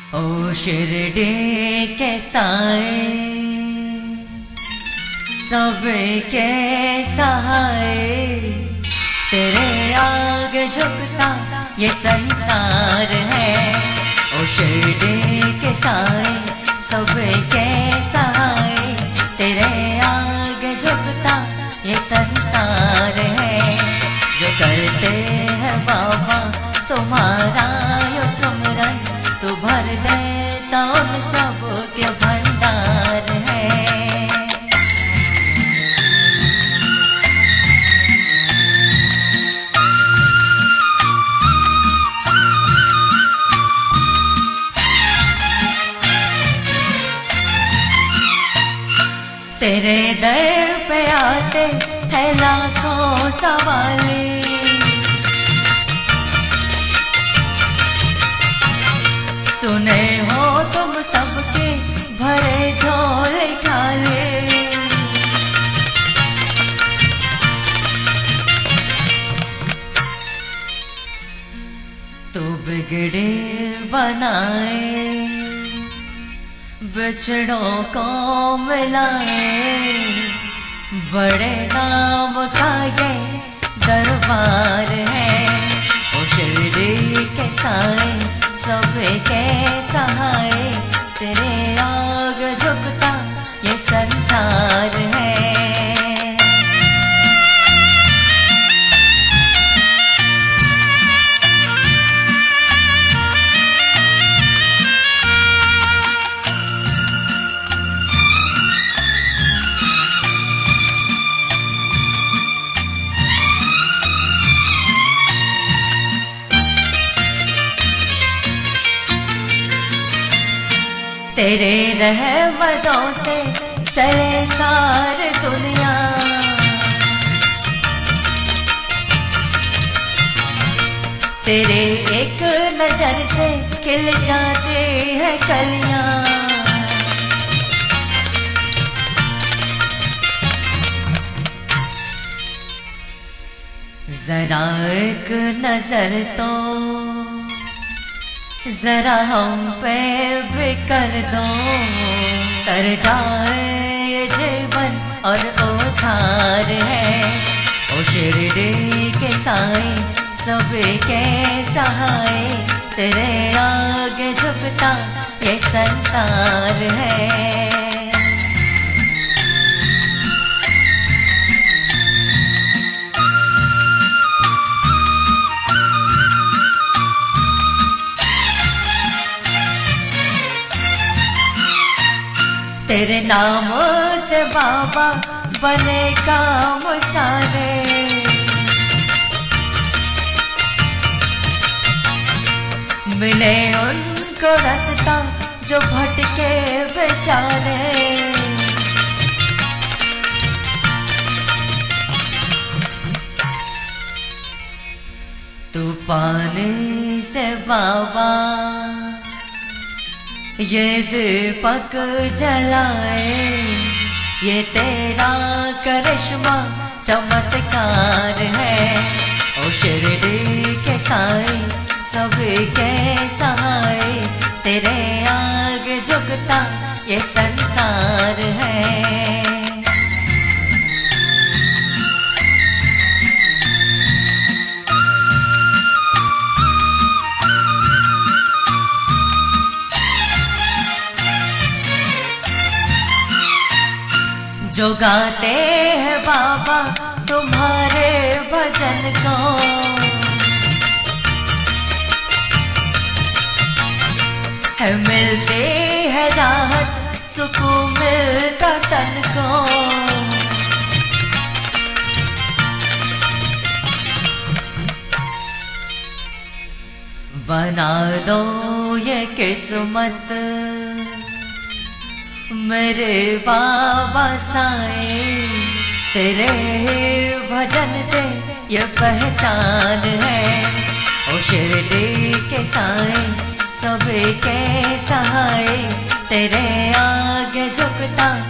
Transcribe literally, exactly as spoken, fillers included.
ओ शिरडी के साए सबके सहाय, तेरे आगे झुकता ये संसार है। ओ शिरडी के साए सबके सहाय, तेरे आगे झुकता ये संसार है। जो करते हैं बाबा तुम्हारा यो सुमरन, तू भर देता उन सब के भंडार है। तेरे दर पे आते हैं लाखों सवाले, सुने हो तुम सबके भरे झोले खाले। तू बिगड़े बनाए बिछड़ों को मिलाए, बड़े नाम का ये दरबार है। ओ शिरडी के साए सबके सहाय, तेरे आगे झुकता ये संसार है। तेरे रहमतों से चले सारी दुनिया, तेरे एक नजर से खिल जाते हैं कलियां। जरा एक नजर तो जरा हम पे भी कर दो, तर जाए जीवन और उधार है। ओ शिरडी के साए सबके सहाय, तेरे आगे झुकता ये संसार है। तेरे नाम से बाबा बने काम सारे, मिले उनको रास्ता जो भटके बेचारे। तू पानी से बाबा ये दीपक जलाए, ये तेरा करिश्मा चमत्कार है। ओ शिरडी के साए सबके सहाय, तेरे आगे झुकता ये संसार है। जो गाते हैं बाबा तुम्हारे भजन को, है मिलती है राहत सुकून मिलता तन को। बना दो ये किस्मत मेरे बाबा साए, तेरे भजन से ये पहचान है। ओ शिरडी के साए सबके सहाय, तेरे आगे झुकता